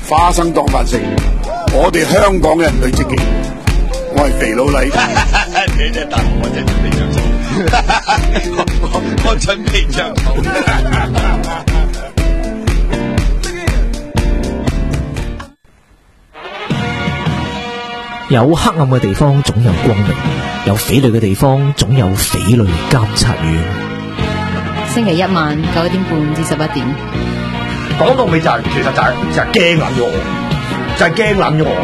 花生當飯食，我哋香港人最積極。我係肥佬黎， 你真係答我真係準備着草，我準備着草。 有黑暗嘅地方總有光明，有匪類嘅地方總有匪類監察院。 星期一晚9點半至11點。 講到尾就係，其實就係驚撚咗我，就係驚撚咗我。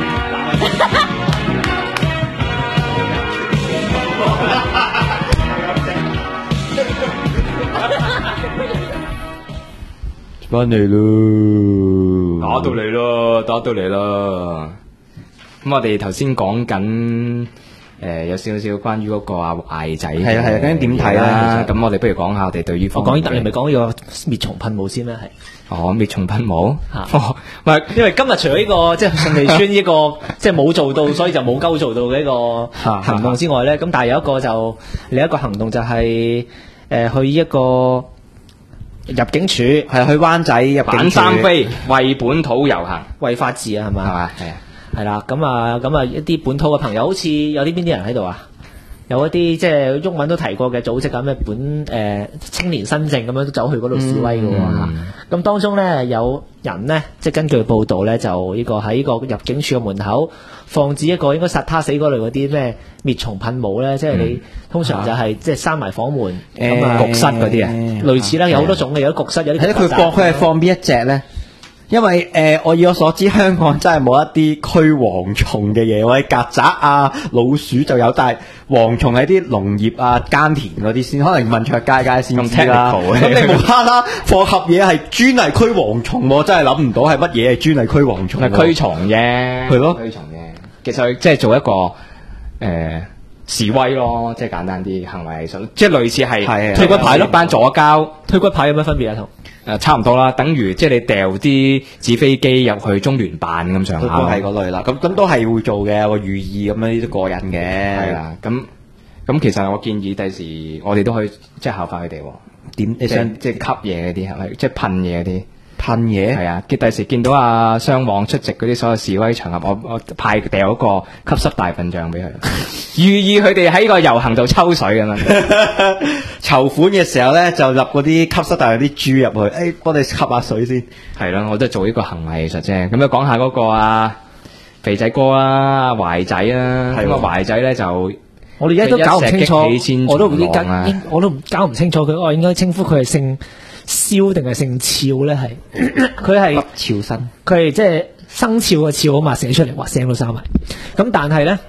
翻嚟咯， 打到嚟咯，打到嚟啦。咁我哋頭先講緊有少少關於嗰個阿壞仔， 係啊，究竟點睇啦？ 咁我哋不如講下我哋對於我講你咪講呢個滅蟲噴霧先啦，係。 滅蟲噴霧嚇，唔係因為今日除咗呢個即係順利村呢個即係冇做到，所以就冇鳩做到嘅呢個行動之外咧，咁但係有一個就另一個行動就係去一個入境處， 係去灣仔入境處反三非，為本土遊行， 為法治啊，係嘛？ 係嘛？係啊， 係啦，咁啊一啲本土嘅朋友，好似有啲邊啲人喺度啊？有一啲即係中文都提過嘅組織咁嘅青年新政咁樣都走去嗰度示威嘅喎嚇。咁當中咧有人呢，即係根據報道咧，就呢個喺呢個入境處嘅門口放置一個應該殺他死嗰類嗰啲咩滅蟲噴霧咧，即係你通常就係即係閂埋房門咁啊焗室嗰啲啊，類似啦，有好多種嘅，有啲焗室，有啲睇佢係放邊一隻咧？因為我以我所知，香港真係冇一啲驅蝗蟲嘅嘢，或者曱甴啊、老鼠就有，但係蝗蟲係啲農業啊、耕田嗰啲先，可能問卓街先知啦。咁你無啦啦放盒嘢係專係驅蝗蟲，我真係諗唔到係乜嘢係專係驅蝗蟲。 係驅蟲啫， 係咯， 驅蟲啫。其實即係做一個示威咯，即係簡單啲行為藝術，即係類似係推骨牌咯，班左膠推骨牌有咩分別啊？同差唔多啦，等於即係你掉啲紙飛機入去中聯辦咁上下， 都係嗰類啦。咁都係會做嘅，個寓意咁樣呢啲過癮嘅。 係啦，咁其實我建議第時我哋都可以即係效法佢哋。 點你想即係吸嘢嗰啲係咪？即係噴嘢嗰啲。 噴嘢係啊！第時見到阿雙網出席嗰啲所有示威場合，我派掉一個吸濕大笨象俾佢，寓意佢哋喺個遊行度抽水咁樣。 籌款嘅時候咧，就入嗰啲吸濕大象啲豬入去，幫你吸下水先。 係咯，我都係做呢個行為藝術啫。咁樣講下嗰個肥仔哥啦，壞仔啦。咁壞仔咧就我哋而家都搞唔清楚，我都搞唔清楚佢，我應該稱呼佢係姓蕭定係姓俏咧？係佢係俏生， 佢係即係生肖嘅肖啊嘛，寫出嚟話聲都生埋。咁但係咧，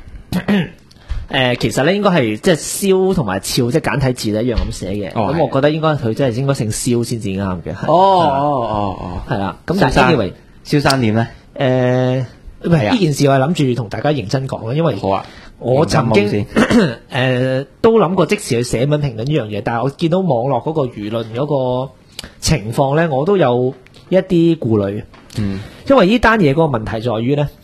其實咧應該係即係蕭同埋俏即係簡體字咧一樣咁寫嘅。咁我覺得應該佢真係應該姓蕭先至啱嘅。係啦。咁但係以為蕭生點咧？ 呢件事我係諗住同大家認真講嘅，因為好啊。 我曾經都諗過即時去寫文評論呢樣嘢，但係我見到網絡嗰個輿論嗰個情況咧，我都有一啲顧慮。因為呢單嘢嗰個問題在於咧，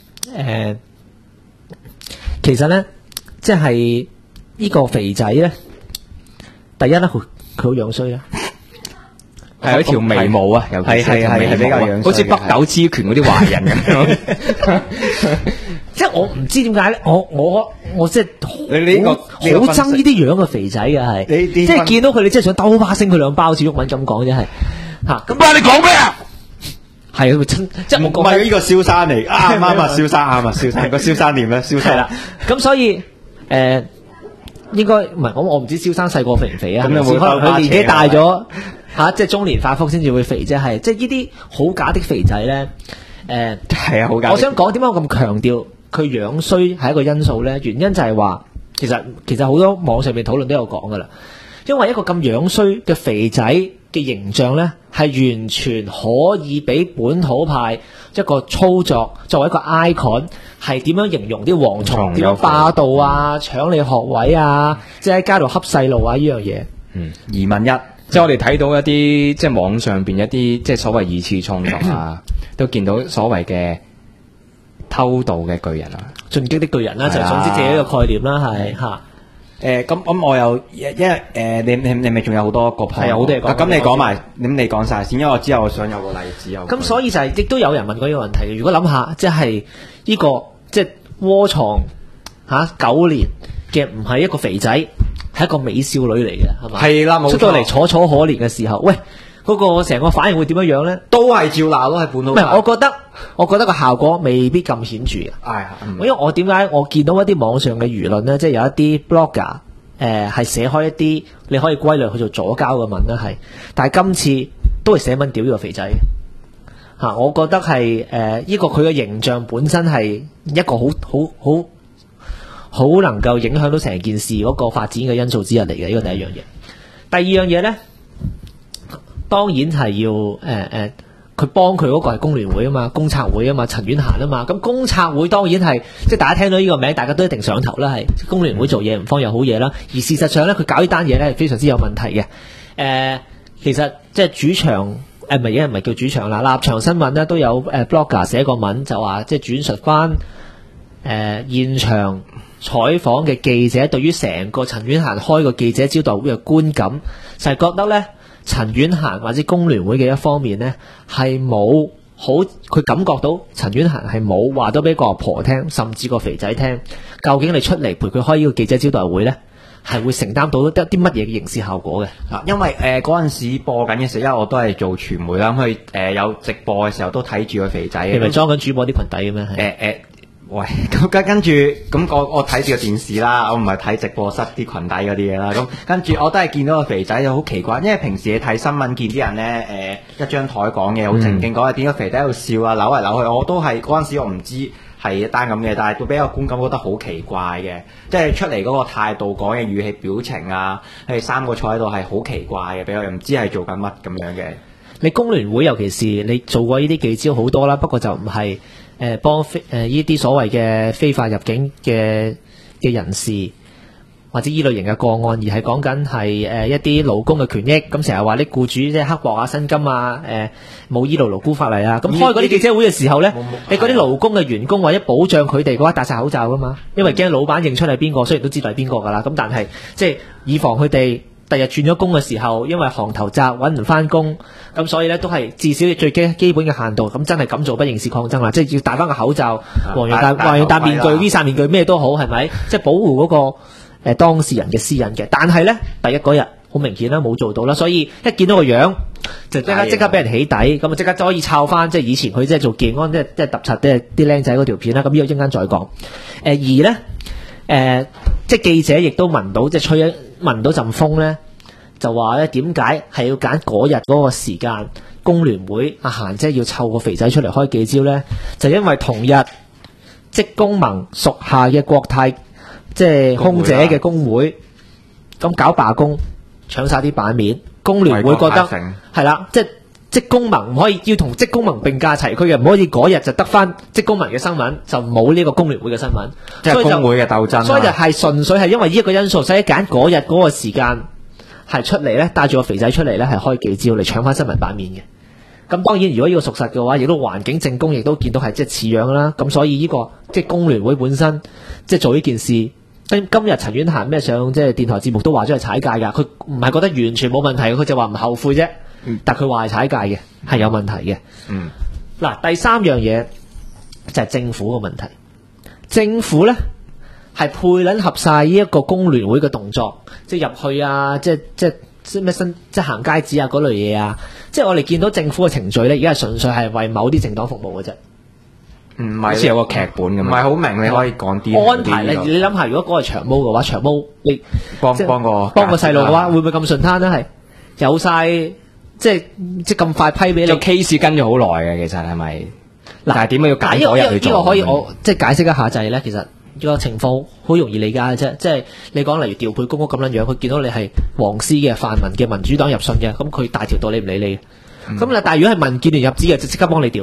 其實咧，即係呢個肥仔咧，第一咧佢好樣衰啦， 係一條眉毛啊，尤其是條眉毛比較樣衰， 好似北斗之拳嗰啲壞人咁樣。 即係我唔知點解咧，我即係你呢個好憎呢啲樣嘅肥仔嘅係，即係見到佢你真係想兜巴星佢兩包，好似鬱文咁講啫係嚇。咁你講咩啊？ 係啊，即係我講唔係呢個蕭生嚟，啱啊，蕭生啱啊，蕭生個蕭生點咧？蕭生係啦， 咁所以應該唔係我唔知蕭生細個肥唔肥啊？咁可能佢年紀大咗嚇，即係中年發福先至會肥啫，係即係呢啲好假的肥仔咧。 係啊，好假。 我想講點解我咁強調佢樣衰係一個因素咧？原因就係話其實好多網上面討論都有講噶啦，因為一個咁樣衰嘅肥仔嘅形象咧，係完全可以俾本土派一個操作作為一個 icon， 係點樣形容啲蝗蟲點樣霸道啊，搶你學位啊，即係喺街度恰細路啊呢樣嘢。 疑問一， 即係我哋睇到一啲即係網上邊一啲即係所謂二次創作啊，都見到所謂嘅偷渡嘅巨人啊， 進擊的巨人啦，就係總之借一個概念啦，係嚇。 咁我又因為你咪仲有好多個 point， 係好多嘢講。 咁你講埋，咁你講晒先，因為我之後我想有個例子有。 咁所以就係亦都有人問過呢個問題。如果諗下，即係呢個即係窩藏9年嘅唔係一個肥仔，係一個美少女嚟嘅，係嘛？ 係啦，冇錯。 出到嚟楚楚可憐嘅時候，喂，嗰個成個反應會點樣樣咧？ 都係照鬧咯，係本土。 唔係，我覺得個效果未必咁顯著嘅。因為我點解我見到一啲網上嘅輿論咧，即係有一啲 blogger 係寫開一啲你可以歸類去做左膠嘅文咧，係，但係今次都係寫文屌呢個肥仔嚇，我覺得係呢個佢嘅形象本身係一個好能夠影響到成件事嗰個發展嘅因素之一嚟嘅，呢個第一樣嘢。第二樣嘢咧，當然係要佢幫佢嗰個係工聯會啊嘛，公策會啊嘛，陳婉嫻啊嘛。咁公策會當然係即係大家聽到呢個名，大家都一定上頭啦。係工聯會做嘢唔方有好嘢啦。而事實上咧，佢搞呢單嘢咧係非常之有問題嘅。其實即係主場唔係叫主場啦。立場新聞咧都有blogger 寫個文就話，即係轉述翻現場採訪嘅記者對於成個陳婉嫻開個記者招待會嘅觀感，就係覺得咧。陳婉嫻或者工聯會嘅一方面呢，係冇好，佢感覺到陳婉嫻係冇話咗俾個阿婆聽，甚至個肥仔聽，究竟你出嚟陪佢開呢個記者招待會呢，係會承擔到一啲乜嘢嘅刑事效果嘅。 因為嗰陣時播緊嘅時候，因為我都係做傳媒啦，咁佢有直播嘅時候都睇住個肥仔。 你咪裝緊主播啲裙底嘅咩？ 喂，咁跟住咁我睇住個電視啦，我唔係睇直播室啲裙底嗰啲嘢啦。咁跟住我都係見到個肥仔就好奇怪，因為平時你睇新聞見啲人咧一張台講嘢好正經，講係點解肥仔喺度笑啊扭嚟扭去，我都係嗰陣時我唔知係一單咁嘅，但係都俾個觀感覺得好奇怪嘅，即係出嚟嗰個態度講嘅語氣表情啊，佢哋三個坐喺度係好奇怪嘅，俾我又唔知係做緊乜咁樣嘅。 你工聯會尤其是你做過呢啲記招好多啦，不過就唔係幫呢啲所謂嘅非法入境嘅人士或者依類型嘅個案，而係講緊係一啲勞工嘅權益。咁成日話啲僱主即係刻薄啊、薪金啊、冇依勞工法例啊。咁開嗰啲記者會嘅時候咧，你嗰啲勞工嘅員工或者保障佢哋嘅話，戴晒口罩噶嘛，因為驚老闆認出係邊個，雖然都知道係邊個噶啦。咁但係即係以防佢哋第日轉咗工嘅時候，因為行頭窄揾唔翻工，咁所以咧都係至少最基本嘅限度。咁真係咁做不刑事抗爭啦，即係要戴翻個口罩，黃樣戴面具、V 面具咩都好，係咪？即係保護嗰個當事人嘅私隱嘅。但係咧第一嗰日好明顯啦，冇做到啦，所以一見到個樣就即刻俾人起底，咁啊即刻就可以抄翻即係以前佢即係做技安即係揼柒啲僆仔嗰條片啦。咁呢個一陣間再講。而咧即係記者亦都聞到即係聞到陣風咧，就話咧點解係要揀嗰日嗰個時間？工聯會阿嫻姐要湊個肥仔出嚟開記招咧，就因為同日職工盟屬下嘅國泰即係空姐嘅工會咁搞罷工，搶晒啲版面。工聯會覺得係啦，即係職工盟唔可以要同職工盟並駕齊驅嘅，唔可以嗰日就得翻職工盟嘅新聞，就冇呢個工聯會嘅新聞， 即係工會嘅鬥爭。 所以就係純粹係因為呢一個因素，所以揀嗰日嗰個時間係出嚟咧，帶住個肥仔出嚟咧，係開記招嚟搶翻新聞版面嘅。咁當然，如果呢個屬實嘅話，亦都環境證供亦都見到係即係似樣啦。咁所以呢個即係工聯會本身即係做呢件事。今日陳婉嫻咩上即係電台節目都話咗係踩界㗎，佢唔係覺得完全冇問題，佢就話唔後悔啫。但佢話係踩界嘅，係有問題嘅。嗱，第三樣嘢就係政府嘅問題。政府咧係配撚合晒呢一個工聯會嘅動作，即係入去啊，即係咩即係行街紙啊嗰類嘢啊。即係我哋見到政府嘅程序咧，而家係純粹係為某啲政黨服務嘅啫。 唔係好似有個劇本咁，唔係好明。你可以講啲安排。你諗下，如果嗰個長毛嘅話，長毛你幫個細路嘅話，會唔會咁順攤咧？係有晒即係咁快批俾你。 個 case 跟咗好耐嘅，其實係咪？嗱，但係點解要揀嗰日去做？ 呢個可以我即係解釋一下就係咧，其實呢個情況好容易理解嘅啫。即係你講例如調配公屋咁樣樣，佢見到你係黃絲嘅、泛民嘅、民主黨入信嘅，咁佢大條道理唔理你。咁但係如果係民建聯入資嘅，就即刻幫你調。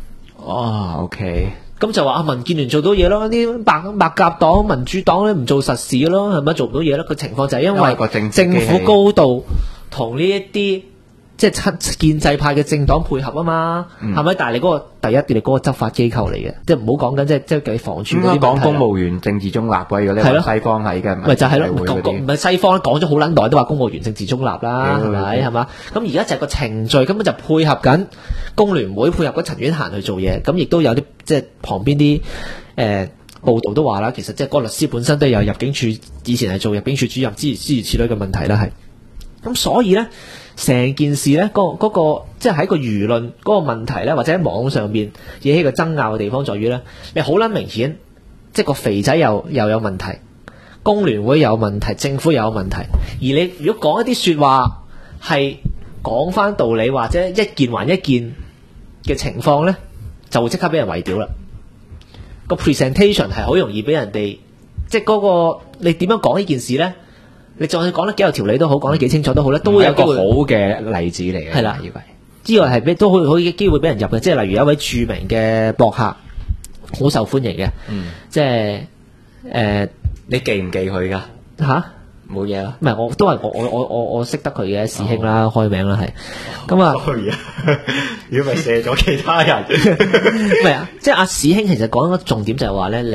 OK。 咁就話民建聯做到嘢咯，啲白鴿黨、民主黨咧唔做實事咯，係咪做唔到嘢咧？個情況就係因為政府高度同呢一啲即係建制派嘅政黨配合啊嘛，係咪？但係你嗰個第一，你嗰個執法機構嚟嘅，即係唔好講緊即係計房署嗰啲問題。講公務員政治中立嘅，如果你話西方係嘅， 咪就係咯，唔係西方講咗好撚耐都話公務員政治中立啦，係咪？係嘛？咁而家就係個程序根本就配合緊工聯會，配合緊陳婉嫻去做嘢，咁亦都有啲即係旁邊啲報道都話啦，其實即係個律師本身都有入境處以前係做入境處主任，諸如此類嘅問題啦，係。咁所以咧，成件事咧，嗰個即係喺個輿論嗰個問題咧，或者喺網上邊惹起個爭拗嘅地方在於咧，你好撚明顯，即係個肥仔又有問題，工聯會有問題，政府又有問題，而你如果講一啲説話係講翻道理或者一件還一件嘅情況咧，就會即刻俾人圍屌啦。個 presentation 係好容易俾人哋，即係嗰個你點樣講呢件事咧？你就算講得幾有條理都好，講得幾清楚都好咧，都會有一個好嘅例子嚟嘅。係啦，以為呢個係都好機會俾人入嘅，即係例如有一位著名嘅博客，好受歡迎嘅，即係你記唔記佢噶？ 吓？冇嘢啦，唔係我都係我識得佢嘅師兄啦，開名啦係。咁啊， 如果咪射咗其他人， 唔係啊，即係阿師兄其實講一個重點就係話咧，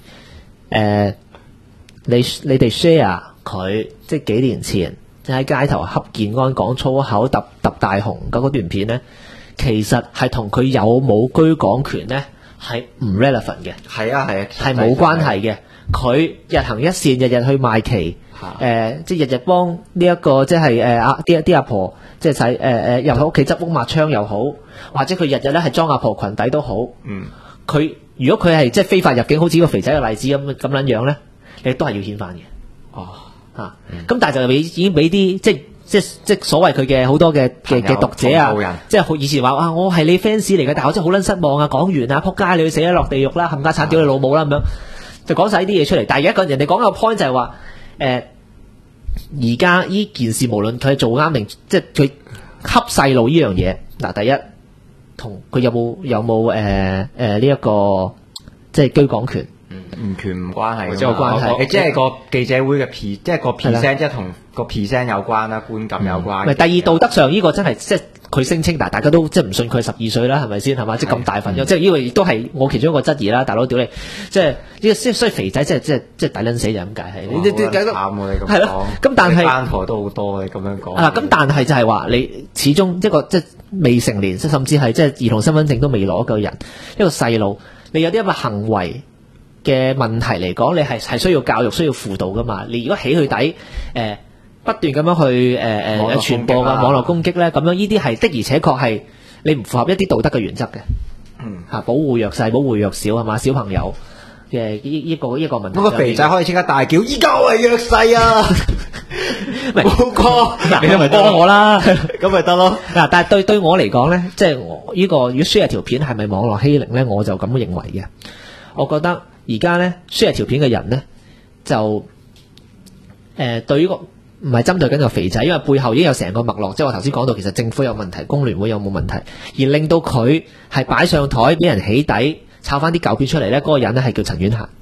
你哋 share 佢即係幾年前即係喺街頭恰健安講粗口揼大雄嗰段片咧，其實係同佢有冇居港權咧係唔 relevant 嘅。係啊，係冇關係嘅。佢日行一善，日日去賣旗，即係日日幫呢一個即係啲阿婆，即係使入喺屋企執屋抹窗又好，或者佢日日咧係裝阿婆裙底都好。佢如果佢係即係非法入境，好似個肥仔嘅例子咁撚樣咧，你都係要遣返嘅。咁但係就已經俾啲即係所謂佢嘅好多嘅讀者啊，即係以前話我係你 fans 嚟嘅，但係我真係好撚失望啊！講完啊，仆街你去死啦，落地獄啦，冚家鏟屌你老母啦咁樣，就講晒呢啲嘢出嚟。但係而家人哋講個 point 就係話，而家呢件事無論佢係做啱定即係佢恰細路呢樣嘢，嗱第一同佢有冇呢一個即係居港權。 唔權唔關係， 即係關係， 即係個記者會嘅即係個 percent， 即係同個 percent 有關啦，觀感有關。 第二道德上呢個真係即係佢聲稱，但係大家都即係唔信佢係12歲啦，係咪先係嘛？即係咁大份，即係呢個亦都係我其中一個質疑啦。大佬屌你，即係呢個所以肥仔即係抵撚死就咁解係。你慘喎你咁講。係咯，咁但係班台都好多你咁樣講。 咁但係就係話你始終一個即係未成年，甚至係即係兒童身份證都未攞嘅人，一個細路，你有啲咁嘅行為嘅問題嚟講，你係需要教育、需要輔導噶嘛？你如果起佢底，不斷咁樣去傳播嘅網絡攻擊咧，咁樣呢啲係的而且確係你唔符合一啲道德嘅原則嘅。保護弱勢、保護弱小係嘛？小朋友嘅呢個問題。 咁個肥仔可以即刻大叫：依家我係弱勢啊！冇哥， 你都咪幫我啦， 咁咪得咯。 嗱，但係對我嚟講咧，即係我呢個如果 share 條片係咪網絡欺凌咧，我就咁認為嘅。我覺得。而家咧 share 條片嘅人咧，就對於個唔係針對緊個肥仔，因為背後已經有成個脈絡，即係我頭先講到，其實政府有問題，工聯會有冇問題，而令到佢係擺上台俾人起底，抄翻啲舊片出嚟咧，嗰個人咧係叫陳婉嫻。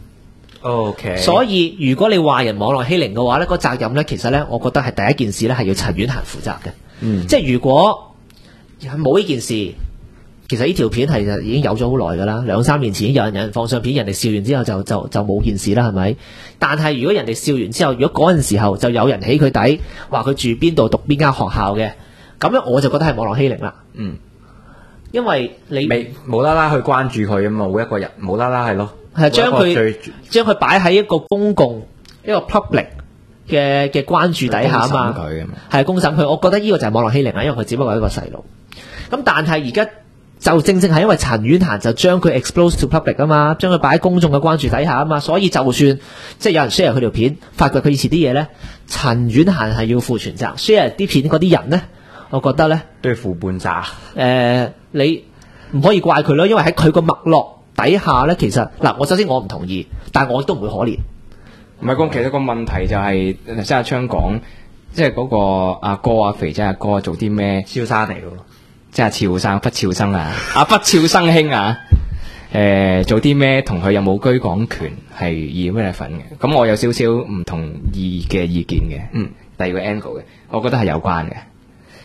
OK。所以如果你話人網絡欺凌嘅話咧，個責任咧，其實咧，我覺得係第一件事咧係要陳婉嫻負責嘅。即係如果冇呢件事。其實呢條片係已經有咗好耐㗎啦，2-3年前已經有人放上片，人哋笑完之後就冇件事啦，係咪？但係如果人哋笑完之後，如果嗰陣時候就有人起佢底，話佢住邊度讀邊間學校嘅，咁樣我就覺得係網絡欺凌啦。因為你無啦啦去關注佢啊嘛，冇一個人無啦啦係咯， 係將佢擺喺一個公共一個 public 嘅關注底下啊嘛，係公審佢，我覺得呢個就係網絡欺凌啦，因為佢只不過係一個細路。咁但係而家。就正正係因為陳婉嫻就將佢 expose to public 啊嘛，將佢擺喺公眾嘅關注底下啊嘛，所以就算即係有人 share 佢條片，發掘佢以前啲嘢咧，陳婉嫻係要負全責 ，share 啲片嗰啲人咧，我覺得咧都要負半責。 你唔可以怪佢咯，因為喺佢個脈絡底下咧，其實嗱，我首先我唔同意，但係我都唔會可憐。 唔係講，其實個問題就係頭先阿昌講，即係嗰個阿哥啊，肥仔阿哥做啲咩？ 蕭生嚟嘅。 即係俏生不俏生啊！不俏生兄啊！做啲咩同佢有冇居港權係以咩份嘅？咁我有少少唔同意嘅意見嘅。第二個 angle 嘅，我覺得係有關嘅，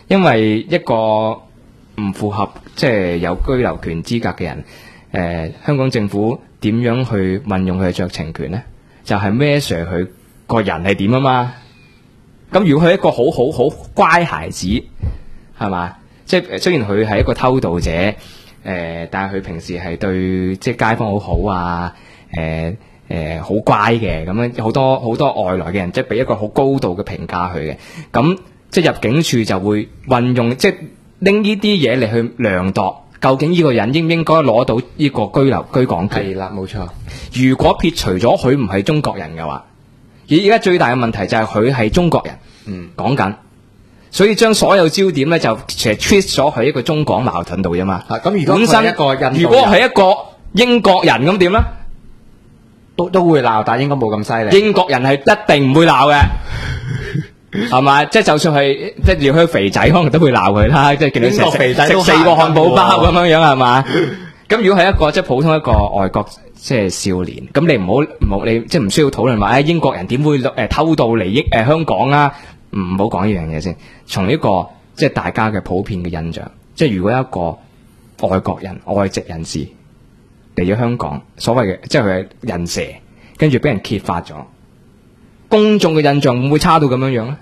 因為一個唔符合即係有居留權資格嘅人，香港政府點樣去運用佢嘅酌情權呢？就係 measure 佢個人係點啊嘛。咁如果佢係一個好乖孩子，係嘛？即係雖然佢係一個偷渡者，但係佢平時係對即係街坊好好啊，好乖嘅，咁樣好多外來嘅人即係俾一個好高度嘅評價佢嘅。咁即係入境處就會運用即係拎呢啲嘢嚟去量度，究竟呢個人應唔應該攞到呢個居港權？ 係啦，冇錯。 如果撇除咗佢唔係中國人嘅話，而家最大嘅問題就係佢係中國人，講緊，所以將所有焦點咧就其實 twist 咗喺一個中港矛盾度啫嘛。 咁如果佢係一個印度人， 如果係一個英國人咁點咧？ 都會鬧，但係應該冇咁犀利。 英國人係一定唔會鬧嘅。係嘛？即係就算係即係要佢肥仔，可能都會鬧佢啦。即係見到成肥仔都食4個漢堡包咁樣樣係嘛？咁如果係一個即係普通一個外國即係少年，咁你唔好你即係唔需要討論話英國人點會偷渡嚟香港啊？唔好講呢樣嘢先。從呢個即係大家嘅普遍嘅印象，即係如果一個外國人外籍人士嚟咗香港，所謂嘅即係佢係人蛇，跟住俾人揭發咗，公眾嘅印象會唔會差到咁樣樣咧？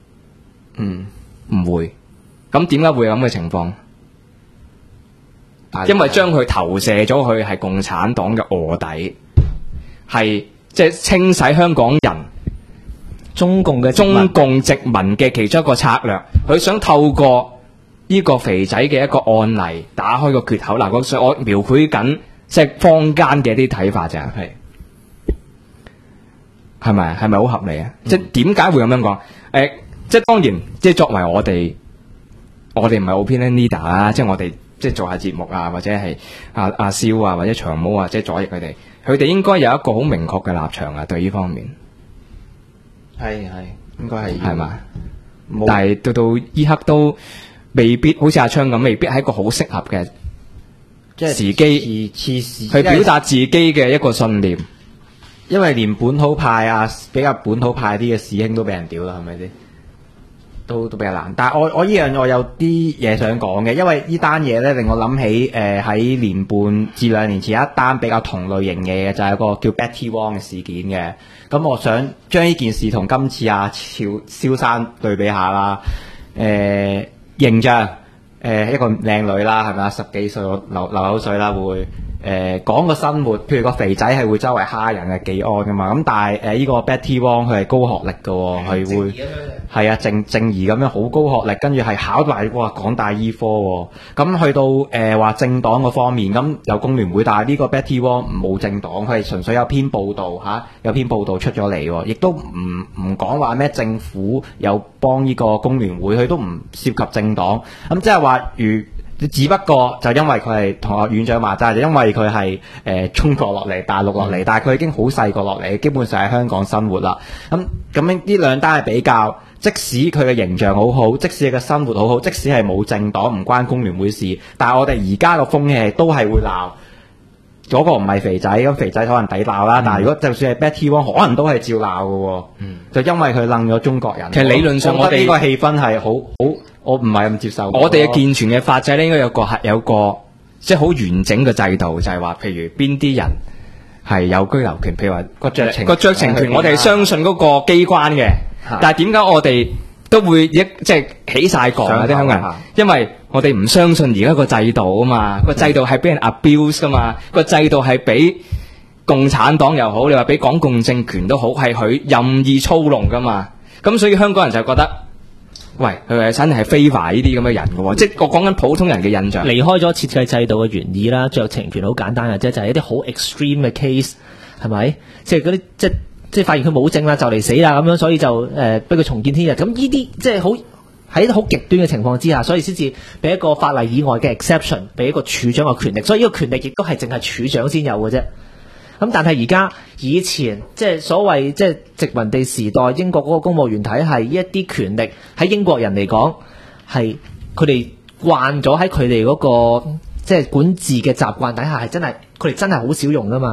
唔會。咁點解會有咁嘅情況？因為將佢投射咗去係共產黨嘅臥底，係即係清洗香港人中共殖民嘅其中一個策略。佢想透過呢個肥仔嘅一個案例打開個缺口。嗱，我描繪緊即係坊間嘅一啲睇法咋，係咪好合理啊？即係點解會咁樣講？即係當然，即係作為我哋唔係 opinion leader 啦，即係我哋即係做下節目啊，或者係阿蕭啊，或者長毛啊，即係左翼佢哋應該有一個好明確嘅立場啊，對呢方面係應該係嘛？但係到依刻都未必，好似阿昌咁，未必係一個好適合嘅時機去表達自己嘅一個信念。 因為連本土派啊，比較本土派啲嘅師兄都俾人屌啦，係咪先？都比較難。但係我依樣我有啲嘢想講嘅，因為呢單嘢咧令我諗起喺年半至2年前有一單比較同類型嘅嘢，就係一個叫 Betty Wong 嘅事件嘅。咁我想將呢件事同今次蕭生對比下啦。形象一個靚女啦，係咪啊？10幾歲流口水啦，會講個生活，譬如個肥仔係會周圍蝦人嘅技安噶嘛。咁但係呢個 Betty Wong 佢係高學歷嘅喎，係會係啊正義咁樣好高學歷，跟住係考埋港大醫科喎。咁去到話政黨嗰方面，咁有工聯會，但係呢個 Betty Wong 冇政黨，佢係純粹有篇報道有篇報道出咗嚟喎，亦都唔講話咩政府有幫呢個工聯會，佢都唔涉及政黨。咁即係話只不過就因為佢係同學院長話齋，就因為佢係中國落嚟大陸落嚟，但係佢已經好細個落嚟，基本上喺香港生活啦。咁呢兩單係比較，即使佢嘅形象好好，即使佢嘅生活好好，即使係冇政黨唔關工聯會事，但係我哋而家個風氣都係會鬧嗰個唔係肥仔，咁肥仔可能抵鬧啦。但係如果就算係 Betty Wong，可能都係照鬧嘅。就因為佢楞咗中國人。其實理論上我哋呢個氣氛係好，我唔係咁接受。我哋嘅健全嘅法制咧，應該有個即係好完整嘅制度，就係話，譬如邊啲人係有居留權，譬如話個酌情權，我哋係相信嗰個機關嘅。但係點解我哋都會即係起晒槓啊啲香港人？因為我哋唔相信而家個制度啊嘛，個制度係俾人 abuse 噶嘛，個制度係俾共產黨又好，你話俾港共政權都好，係佢任意操弄噶嘛。咁所以香港人就覺得，喂，佢係真係非法呢啲咁嘅人嘅喎，即係我講緊普通人嘅印象。離開咗設計制度嘅原意啦，酌情權好簡單嘅啫，就係一啲好 extreme 嘅 case， 係咪？即係嗰啲即係發現佢冇證啦，就嚟死啦咁樣，所以就俾佢重見天日。咁呢啲即係好喺一啲好極端嘅情況之下，所以先至俾一個法例以外嘅 exception， 俾一個處長嘅權力。所以呢個權力亦都係淨係處長先有嘅啫。咁但係而家以前即係所謂即係殖民地時代英國嗰個公務員體系，呢一啲權力喺英國人嚟講係佢哋慣咗喺佢哋嗰個即係管治嘅習慣底下，係真係佢哋真係好少用噶嘛。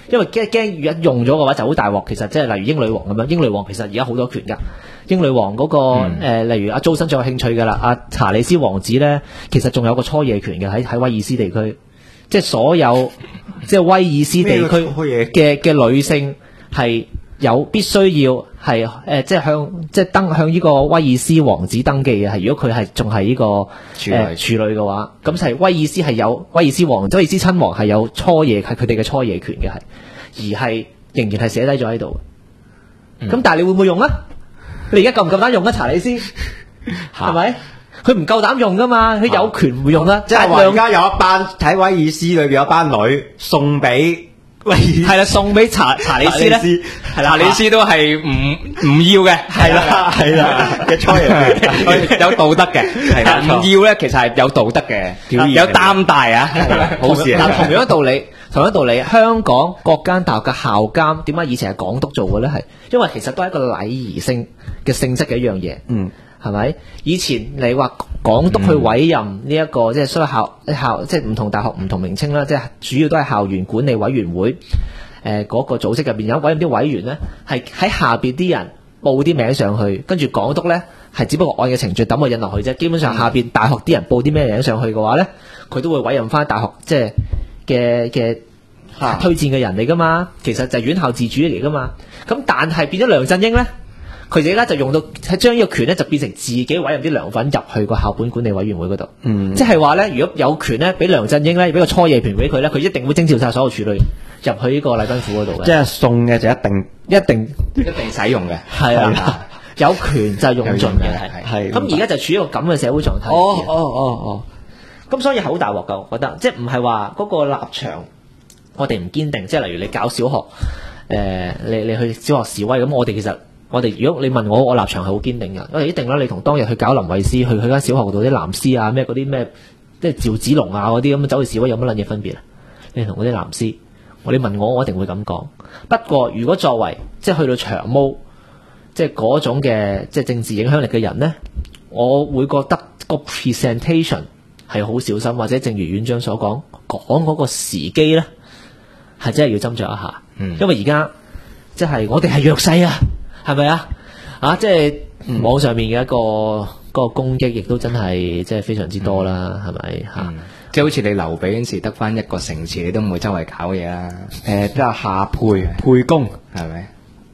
因為驚如果用咗嘅話就好大鑊。其實即係例如英女王咁樣，英女王其實而家好多權㗎。英女王嗰、例如阿租生最有興趣㗎啦，阿查理斯王子咧，其實仲有個初夜權嘅喺威爾斯地區，即係所有即係威爾斯地區嘅女性係有必須要係即係向呢個威爾斯王子登記嘅，係如果佢係仲係呢個處女嘅話，咁就係威爾斯係有威爾斯親王係有初夜係佢哋嘅初夜權嘅，係而係仍然係寫低咗喺度。咁但係你會唔會用啊？你而家夠唔夠膽用啊？查理斯係咪？佢唔夠膽用噶嘛？佢有權唔會用啦。 即係話而家有一班喺威爾斯裏邊有班女送俾係啦，送俾查理斯咧，係啦， 查理斯都係唔要嘅， 係啦嘅初夜權有道德嘅，係啦，唔要咧其實係有道德嘅，有擔戴啊，好事。 但同樣道理，香港各間大學嘅校監點解以前係港督做嘅咧？係因為其實都係一個禮儀性嘅性質嘅一樣嘢，係咪？以前你話港督去委任呢一個即係所有校即係唔同大學唔同名稱啦，即係主要都係校園管理委員會嗰個組織入邊有委任啲委員咧，係喺下邊啲人報啲名上去，跟住港督咧係只不過按嘅程序抌個印落去啫。基本上下邊大學啲人報啲咩名上去嘅話咧，佢都會委任翻大學即係嘅推薦嘅人嚟噶嘛。其實就係院校自主嚟噶嘛。咁但係變咗梁振英咧。佢哋咧就用到係將呢個權咧就變成自己委任啲梁粉入去個校本管理委員會嗰度，即係話咧，如果有權咧俾梁振英咧俾個初夜權俾佢咧，佢一定會徵召晒所有處女入去呢個禮賓府嗰度嘅。 即係送嘅就一定使用嘅， 係啦，有權就係用盡嘅，係。咁而家就處於一個咁嘅社會狀態。 哦。 咁所以係好大鑊㗎，我覺得，即係唔係話嗰個立場我哋唔堅定，即係例如你搞小學，你去小學示威咁，我哋如果你問我立場係好堅定嘅，我哋一定啦。你同當日去搞林慧思去間小學度啲藍絲啊咩嗰啲咩，即係趙子龍啊嗰啲咁走去示威有乜撚嘢分別啊？你同嗰啲藍絲，你問我一定會咁講。不過如果作為即係去到長毛，即係嗰種嘅即係政治影響力嘅人咧，我會覺得個 presentation 係好小心，或者正如院長所講嗰個時機咧，係真係要斟酌一下。因為而家即係我哋係弱勢啊。係咪啊？即係網上面嘅一個攻擊，亦都真係即係非常之多啦，係咪嚇？ 即係好似你劉備嗰陣時得翻一個城池，你都唔會周圍搞嘢啦。 即係下配功係咪？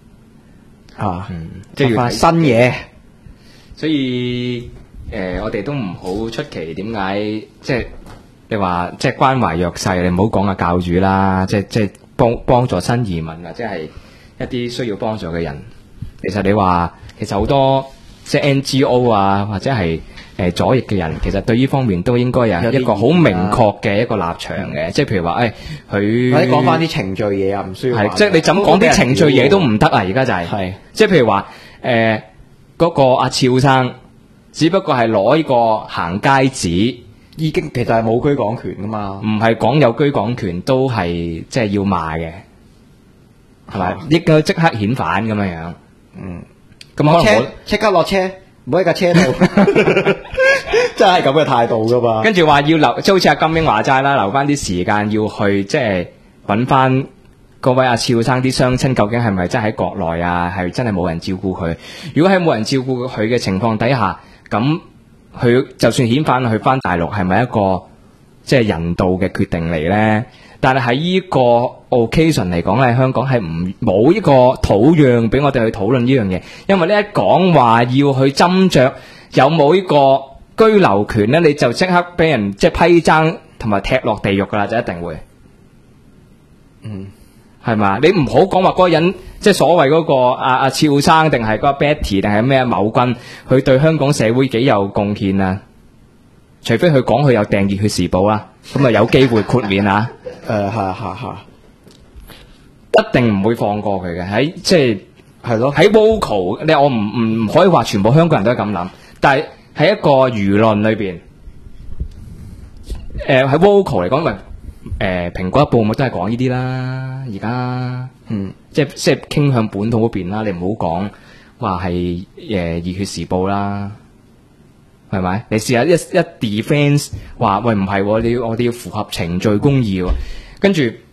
即係要新嘢。 所以我哋都唔好出奇點解即係你話即係關懷弱勢，你唔好講啊教主啦，即係幫助新移民或者係一啲需要幫助嘅人。其實你話，其實好多即係 NGO 啊，或者係左翼嘅人，其實對呢方面都應該有一個好明確嘅一個立場嘅。即係譬如話，佢或者講翻啲程序嘢啊，唔需要。 係即係你怎講啲程序嘢都唔得啊！而家就係，即係譬如話，嗰個阿俏生，只不過係攞呢個行街紙， 已經其實係冇居港權噶嘛。 唔係講有居港權都係即係要賣嘅，係咪？應該即刻遣返咁樣樣。咁可能我即刻落車，唔好喺架車度，真係咁嘅態度噶嘛。 跟住話要留，即係好似阿金英話齋啦，留翻啲時間要去，即係揾翻嗰位阿俏生啲雙親，究竟係咪真係喺國內啊？係真係冇人照顧佢？如果喺冇人照顧佢嘅情況底下，咁佢就算遣返去翻大陸，係咪一個即係人道嘅決定嚟呢？但係喺呢個 occasion 嚟講咧，香港係冇一個土壤俾我哋去討論呢樣嘢，因為呢一講話要去斟酌有冇呢個居留權咧，你就即刻俾人即係批爭同埋踢落地獄噶啦，就一定會，係嘛？你唔好講話嗰個人即係所謂嗰個阿俏生定係嗰個 Betty 定係咩某君，佢對香港社會幾有貢獻啊？除非佢講佢有訂《熱血時報》啦，咁啊有機會豁免啊！一定唔會放過佢嘅，喺即係咯，喺 vocal 你我唔可以話全部香港人都係咁諗，但係喺一個輿論裏邊，喺 vocal 嚟講，咪蘋果日報咪都係講呢啲啦，而家即係傾向本土嗰邊啦，你唔好講話係熱血時報啦。係咪？你試下一 defense 話喂唔係，我哋要符合程序公義喎。跟住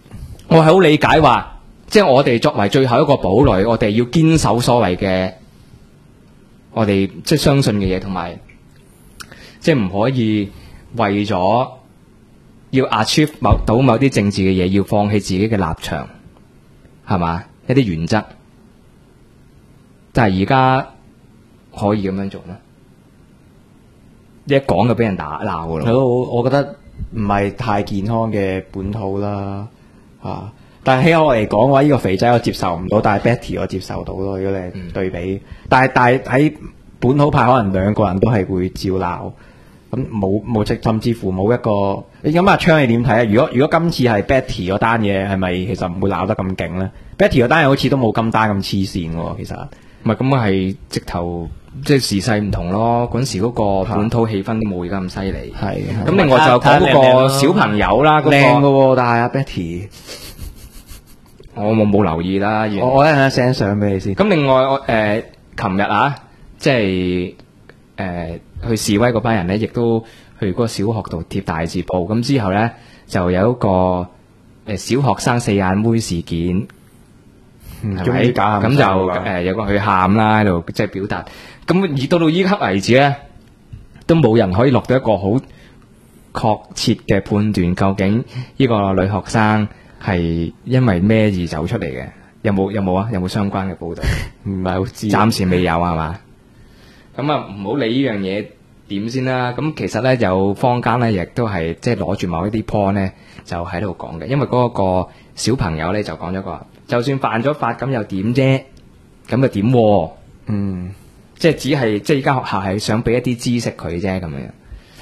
我係好理解話，即係我哋作為最後一個堡壘，我哋要堅守所謂嘅我哋即係相信嘅嘢，同埋即係唔可以為咗要 achieve 某啲政治嘅嘢，要放棄自己嘅立場，係嘛？一啲原則，但係而家可以咁樣做咩？一講就俾人打鬧噶咯。 我覺得唔係太健康嘅本土啦，但係喺我嚟講嘅話，呢個肥仔我接受唔到，但係 Betty 我接受到咯。如果你對比，但係喺本土派可能兩個人都係會照鬧，咁冇甚至乎冇一個。你咁阿昌你點睇啊？如果今次係 Betty 嗰單嘢，係咪其實唔會鬧得咁勁咧？Betty 嗰單嘢好似都冇金單咁黐線喎，其實。 唔係咁係直頭，即係時勢唔同咯。嗰陣時嗰個本土氣氛都冇而家咁犀利。係。咁另外就講嗰個小朋友啦，嗰個靚嘅喎，但係阿 Betty。 我冇留意啦。 我一陣 send 相俾你先。 咁另外我琴日啊，即係去示威嗰班人咧，亦都去嗰個小學度貼大字報。咁之後咧就有一個小學生四眼妹事件，係咪？咁就有個去喊啦喺度，即係表達。咁而到依刻為止咧，都冇人可以落到一個好確切嘅判斷，究竟呢個女學生係因為咩而走出嚟嘅？有冇啊？有冇相關嘅報道？ 唔係好知， 暫時未有係嘛？咁啊，唔好理呢樣嘢點先啦。咁其實咧，有坊間咧，亦都係即係攞住某一啲 point 咧，就喺度講嘅。因為嗰個小朋友咧就講咗個，就算犯咗法咁又點啫？咁又點？即係只係即係而家學校係想俾一啲知識佢啫咁樣。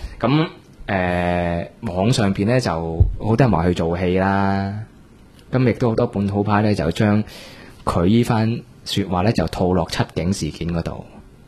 咁網上邊咧就好多人話去做戲啦。咁亦都好多本土派咧就將佢呢番說話咧就套落七警事件嗰度。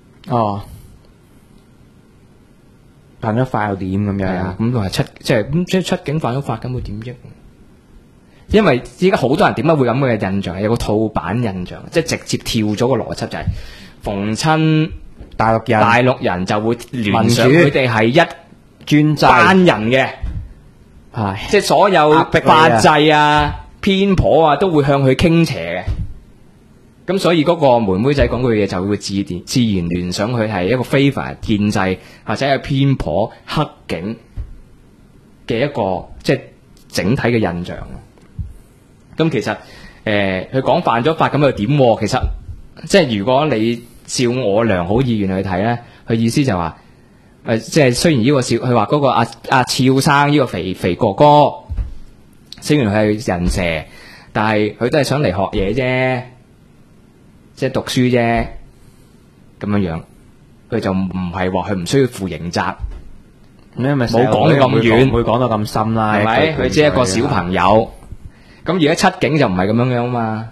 犯咗法又點咁樣？ 係啊，咁話即係七警犯咗法，咁會點益？因為依家好多人點解會咁嘅印象？有個套版印象，即係直接跳咗個邏輯，就係逢親大陸人就會聯想佢哋係一專班人嘅，係即係所有法制啊、偏頗啊都會向佢傾斜嘅。咁所以嗰個妹妹仔講句嘢就會自然聯想佢係一個非法建制或者係偏頗黑警嘅一個即係整體嘅印象。咁其實佢講犯咗法咁又點？其實即係如果你照我良好意願去睇咧，佢意思就話即係雖然呢個佢話嗰個阿俏生呢個肥哥哥，雖然佢係人蛇，但係佢都係想嚟學嘢啫。即係讀書啫，咁樣佢就唔係話佢唔需要負刑責，冇講到咁遠， 唔會講到咁深啦， 係咪？佢只係一個小朋友，咁而家七警就唔係咁樣樣嘛，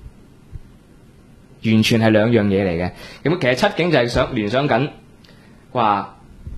完全係兩樣嘢嚟嘅。咁其實七警就係想聯想緊話，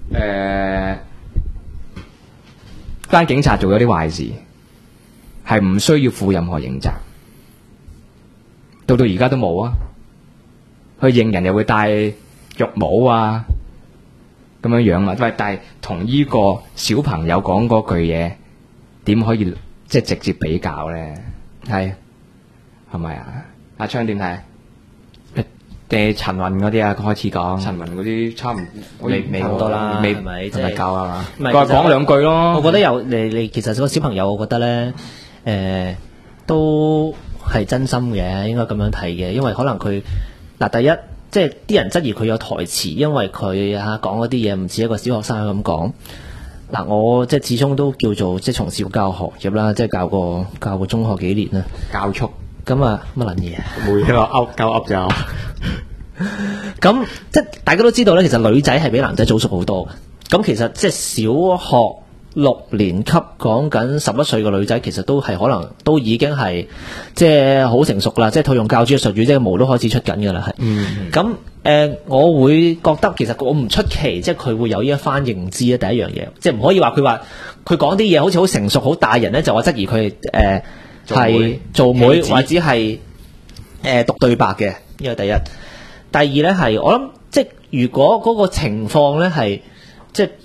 班警察做咗啲壞事，係唔需要負任何刑責，到而家都冇啊。佢認人又會戴浴帽啊，咁樣樣啊。喂，但係同呢個小朋友講嗰句嘢，點可以即係直接比較咧？係咪啊？阿昌點睇？ 陳雲嗰啲啊，開始講陳雲嗰啲差唔未好多啦， 未係咪？ 即係夠啊嘛？ 再講兩句咯。 我覺得你其實個小朋友，我覺得咧，都係真心嘅，應該咁樣睇嘅，因為可能佢。第一，即係啲人質疑佢有台詞，因為佢講嗰啲嘢唔似一個小學生咁講。我即係始終都叫做即係從小教學業啦，即係教過中學幾年啦。 教畜咁啊乜撚嘢啊？ 每個噏就咁即係大家都知道咧，其實女仔係比男仔早熟好多嘅。咁其實即係小學6年級講緊11歲嘅女仔，其實都係可能都已經係即係好成熟啦，即係套用教主嘅術語，即係毛都開始出緊㗎啦，係。咁我會覺得其實我唔出奇，即係佢會有呢一番認知啊。第一樣嘢，即係唔可以話佢講啲嘢好似好成熟好大人咧，就話質疑佢係做妹或者係讀對白嘅。呢個第一。第二咧係我諗，即係如果嗰個情況咧係即係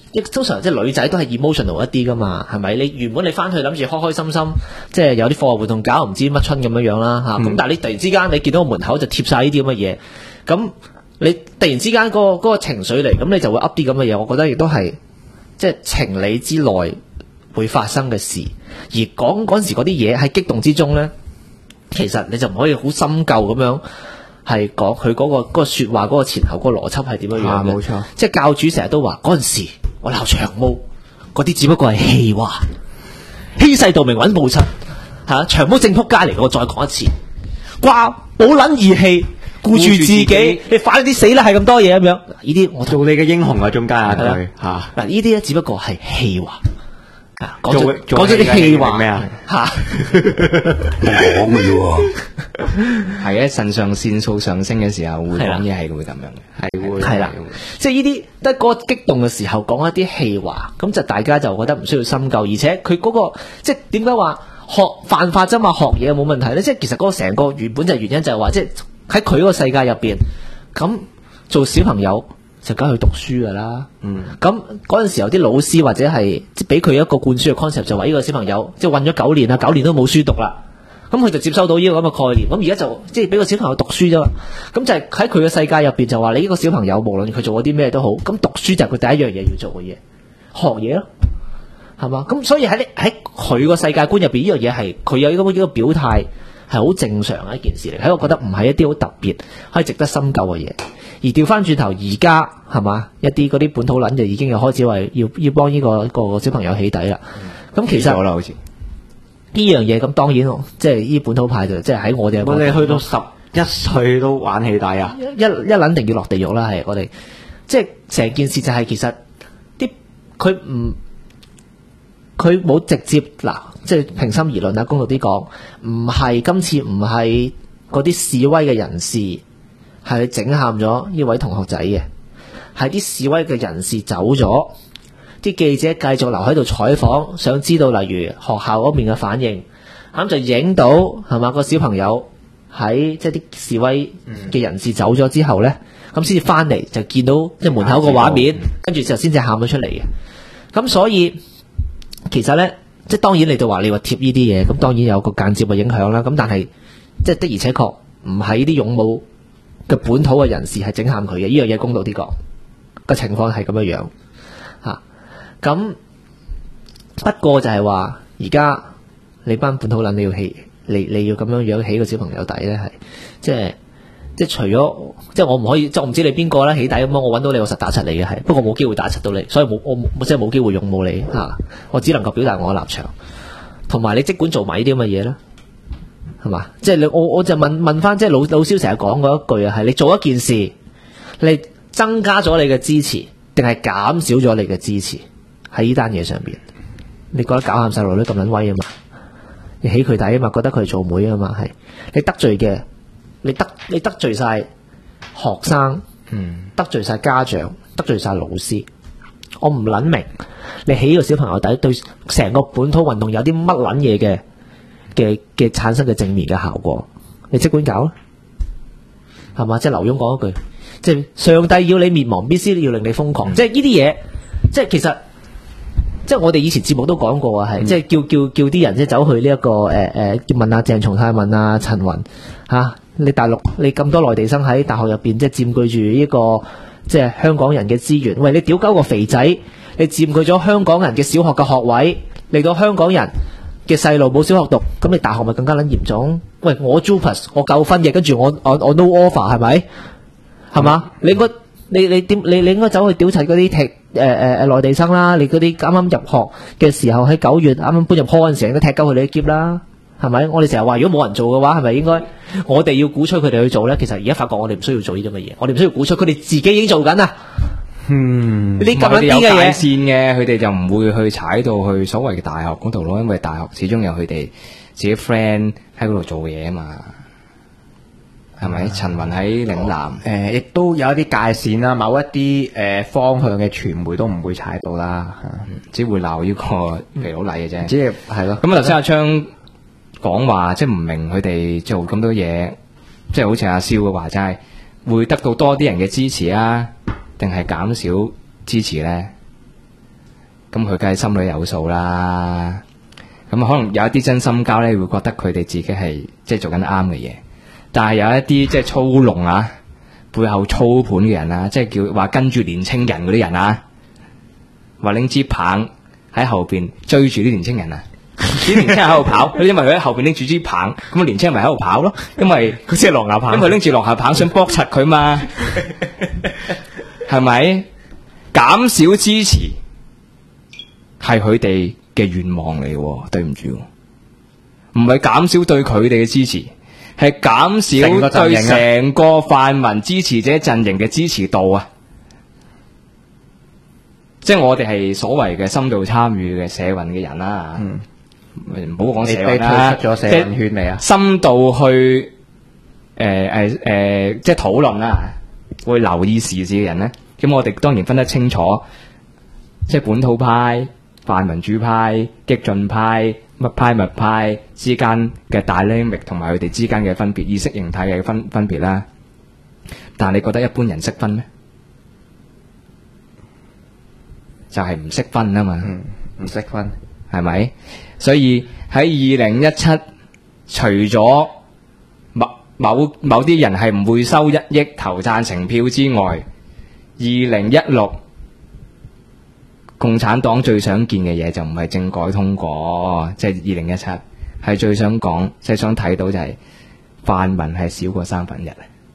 通常即係女仔都係 emotional 一啲噶嘛，係咪？你原本你翻去諗住開開心心，即係有啲課外活動搞唔知乜春咁樣啦嚇，咁、但係你突然之間你見到個門口就貼晒呢啲咁嘅嘢，咁你突然之間嗰個情緒嚟，咁你就會噏啲咁嘅嘢，我覺得亦都係即係情理之內會發生嘅事，而講嗰陣時嗰啲嘢喺激動之中咧，其實你就唔可以好深究咁樣。係講佢嗰個説話嗰個前後嗰個邏輯係點樣樣嘅， 冇錯。 即係教主成日都話嗰陣時我鬧長毛嗰啲只不過係氣話，欺世盜名揾報親嚇，長毛正仆街嚟，我再講一次，掛保撚義氣，顧住自己，你快啲死啦，係咁多嘢咁樣，呢啲我做你嘅英雄啊，中間啊佢嚇嗱呢啲咧只不過係氣話。講做咗啲氣話咩啊？ 嚇， 講嘅啫喎。 係嘅，腎上腺素上升嘅時候會講嘢係會咁樣嘅，係會係啦，即係呢啲得嗰個激動嘅時候講一啲氣話，咁就大家就覺得唔需要深究，而且佢嗰個即係點解話學犯法啫嘛，學嘢冇問題咧？即係其實嗰個成個原本就係原因就係話，即係喺佢嗰個世界入邊，咁做小朋友就梗係去讀書噶啦。咁嗰陣時有啲老師或者係即係俾佢一個灌輸嘅 concept，就話呢個小朋友即係韞咗9年啦，9年都冇書讀啦。咁佢就接收到呢個咁嘅概念，咁而家就即係俾個小朋友讀書啫嘛。咁就係喺佢嘅世界入邊就話你呢個小朋友無論佢做咗啲咩都好，咁讀書就係佢第一樣嘢要做嘅嘢，學嘢咯，係嘛？咁所以喺佢個世界觀入邊呢樣嘢係佢有呢個表態係好正常嘅一件事嚟，喺我覺得唔係一啲好特別可以值得深究嘅嘢。而調翻轉頭而家係嘛，一啲嗰啲本土撚就已經有開始話要幫呢個小朋友起底啦。咁其實好似呢樣嘢咁當然即係呢本土派就即係喺我哋我哋去到11歲都玩起底啊！ 一撚定要落地獄啦，係我哋即係成件事就係其實啲佢冇直接嗱，即係平心而論啊，公道啲講，唔係今次唔係嗰啲示威嘅人士係整喊咗呢位同學仔嘅，係啲示威嘅人士走咗。啲記者繼續留喺度採訪，想知道例如學校嗰邊嘅反應，咁就影到係嘛個小朋友喺即係啲示威嘅人士走咗之後呢，咁先至翻嚟就見到即係門口個畫面，跟住就先至喊咗出嚟嘅。咁所以其實呢，即係當然你就話你話貼呢啲嘢，咁當然有個間接嘅影響啦。咁但係即係的而且確唔係呢啲勇武嘅本土嘅人士係整喊佢嘅，呢樣嘢公道啲講，個情況係咁樣樣。咁不過就係話，而家你班本土撚你要起，你要咁樣樣起個小朋友底咧，係即係除咗即係我唔可以，即係我唔知你邊個啦起底咁樣，我揾到你我實打柒你嘅係，不過冇機會打柒到你，所以我即係冇機會勇武你嚇，我只能夠表達我嘅立場，同埋你即管做埋呢啲咁嘅嘢啦，係嘛？即係你我就問翻，即係老蕭成日講嗰一句啊，係你做一件事，你增加咗你嘅支持，定係減少咗你嘅支持？喺呢單嘢上邊，你覺得搞喊細路女咁撚威啊嘛？你起佢底啊嘛？覺得佢係做妹啊嘛？係你得罪嘅，你得罪晒學生，得罪晒家長，得罪晒老師。我唔撚明，你起個小朋友底對成個本土運動有啲乜撚嘢嘅產生嘅正面嘅效果？你即管搞啦，係嘛？即係劉墉講一句，即係上帝要你滅亡，必須要令你瘋狂。即係呢啲嘢，即係其實。即係我哋以前節目都講過啊，係即係叫啲人即係走去呢一個問下鄭松泰問啊陳雲嚇，你大陸你咁多內地生喺大學入邊，即係佔據住呢個即係香港人嘅資源。喂，你屌鳩個肥仔，你佔據咗香港人嘅小學嘅學位，嚟到香港人嘅細路冇小學讀，咁你大學咪更加撚嚴重？喂，我 JUPAS 我夠分嘅，跟住我 no offer 係咪？係嘛？你應該你應該走去屌柒嗰啲內地生啦，你嗰啲啱啱入學嘅時候喺9月啱啱搬入 hall 嗰陣時，應該踢鳩佢哋啲喼啦，係咪？我哋成日話如果冇人做嘅話，係咪應該我哋要鼓吹佢哋去做咧？其實而家發覺我哋唔需要做呢啲咁嘅嘢，我哋唔需要鼓吹，佢哋自己已經做緊啦。呢啲咁樣啲嘅嘢， 線嘅佢哋就唔會去踩到去所謂嘅大學嗰度咯，因為大學始終有佢哋自己 friend 喺嗰度做嘢啊嘛。係咪？陳雲喺嶺南， 亦都有一啲界線啦，某一啲方向嘅傳媒都唔會踩到啦， 只會鬧呢個肥佬黎嘅啫。 即係係咯。 咁啊，頭先阿昌講話，即係唔明佢哋做咁多嘢，即係好似阿蕭嘅話齋，會得到多啲人嘅支持啊，定係減少支持咧？ 咁佢梗係心裏有數啦。咁可能有一啲真心交咧，會覺得佢哋自己係即係做緊啱嘅嘢，但係有一啲即係操弄啊，背後操盤嘅人啊，即係叫話跟住年青人嗰啲人啊，話拎支棒喺後邊追住啲年青人啊，啲年青人喺度跑，因為佢喺後邊拎住支棒，咁啊年青人咪喺度跑咯，因為佢即係狼牙棒， 因為拎住狼牙棒想搏柒佢嘛，係咪？減少支持係佢哋嘅願望嚟嘅，對唔住，唔係減少對佢哋嘅支持，係減少對成個泛民支持者陣營嘅支持度啊！即係我哋係所謂嘅深度參與嘅社運嘅人啦，唔好講社運啦， 你退出咗社運圈未啊？ 深度去即係討論啦，會留意時事嘅人咧，咁我哋當然分得清楚，即係本土派、泛民主派、激進派、乜派物派之間嘅dynamic同埋佢哋之間嘅分別，意識形態嘅分別啦。但係你覺得一般人識分咩？就係唔識分啊嘛， 唔識分係咪？所以喺2017，除咗某啲人係唔會收1億投贊成票之外，2016共產黨最想見嘅嘢就唔係政改通過，即係2017係最想講，即係想睇到就係泛民係少過1/3，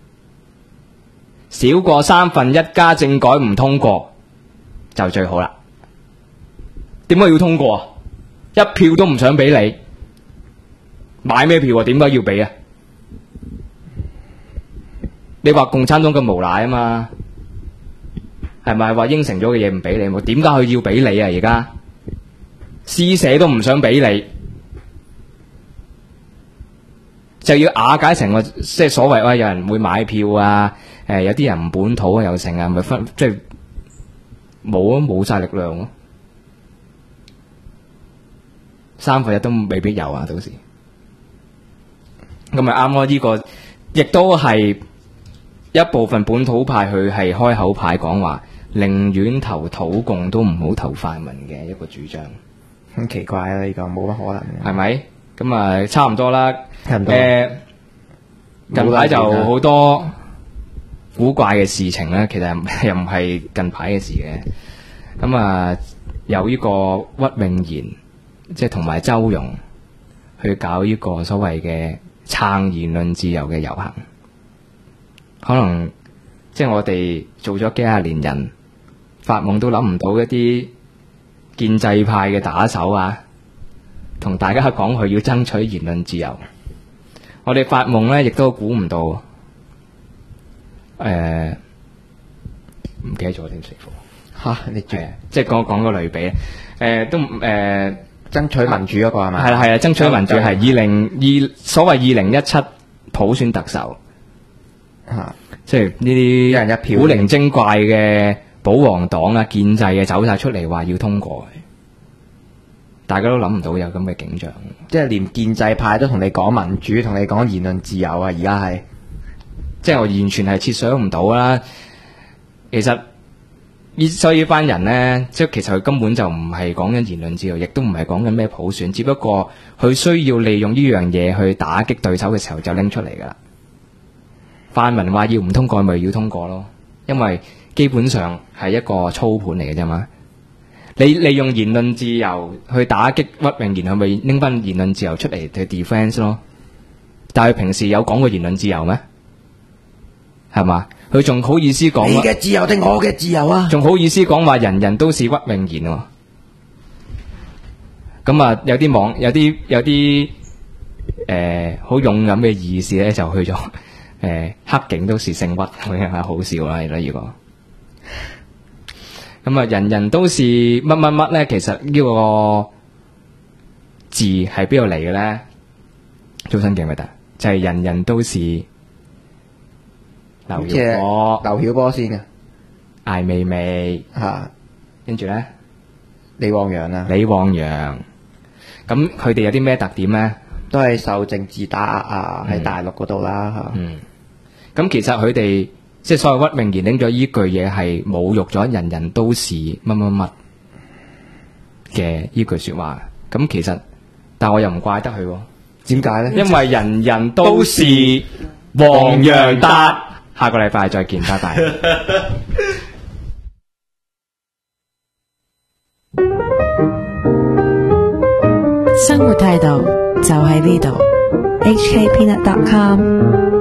少過1/3加政改唔通過就最好啦。點解要通過啊？一票都唔想俾你，買咩票啊？點解要俾啊？你話共產黨咁無賴啊嘛，係咪話應承咗嘅嘢唔俾你？點解佢要俾你啊？而家施捨都唔想俾你，就要瓦解成個即係所謂有人會買票啊，有啲人唔本土啊又成啊，咪分即係冇晒力量咯，1/3都未必有啊，到時咁咪啱咯。呢個亦都係一部分本土派佢係開口派講話，寧願投土共都唔好投泛民嘅一個主張。 咁奇怪啦，呢個冇乜可能嘅， 係咪？咁啊，差唔多啦。 差唔多。 近排就好多古怪嘅事情咧，其實又唔係近排嘅事嘅。咁啊，有呢個屈穎妍，即係同埋周融去搞呢個所謂嘅撐言論自由嘅遊行。可能即係我哋做咗幾廿年人，發夢都諗唔到一啲建制派嘅打手啊，同大家講佢要爭取言論自由。我哋發夢咧，亦都估唔到，唔記得咗添，師傅嚇你即係講個類比， 爭取民主嗰個係咪？ 係啊，爭取民主係所謂2017普選特首。即係呢啲一人一票古靈精怪嘅保皇黨啊、建制嘅走晒出嚟話要通過，大家都諗唔到有咁嘅景象。 即係連建制派都同你講民主，同你講言論自由啊！而家係， 即係我完全係設想唔到啦。其實所以呢班人呢，即係其實佢根本就唔係講緊言論自由，亦都唔係講緊咩普選，只不過佢需要利用呢樣嘢去打擊對手嘅時候就拎出嚟噶啦。泛民話要唔通過咪要通過咯，因為基本上係一個操盤嚟嘅啫嘛。你利用言論自由去打擊屈穎妍，佢咪拎翻言論自由出嚟去 defense 咯？但係平時有講過言論自由咩？係嘛？佢仲好意思講你嘅自由定我嘅自由啊？仲好意思講話人人都是屈穎妍喎。咁啊，有啲好勇敢嘅意思咧，就去咗。黑警都是姓屈，係好笑啦！呢個咁啊，人人都是乜乜乜咧？其實呢個字係邊度嚟嘅咧？早晨記唔記得？就係人人都是劉曉波先嘅艾未未嚇， 跟住咧李旺陽啊， 李旺陽。咁佢哋有啲咩特點咧？ 都係受政治打壓啊，喺大陸嗰度啦嚇。 咁其實佢哋即係所謂屈穎妍拎咗依句嘢係侮辱咗人人都是乜乜乜， 嘅呢句說話。咁其實，但我又唔怪得佢喎。 點解咧？ 因為人人都是黃洋達。下個禮拜再見，拜拜。 生活態度就喺呢度。hkpeanut.com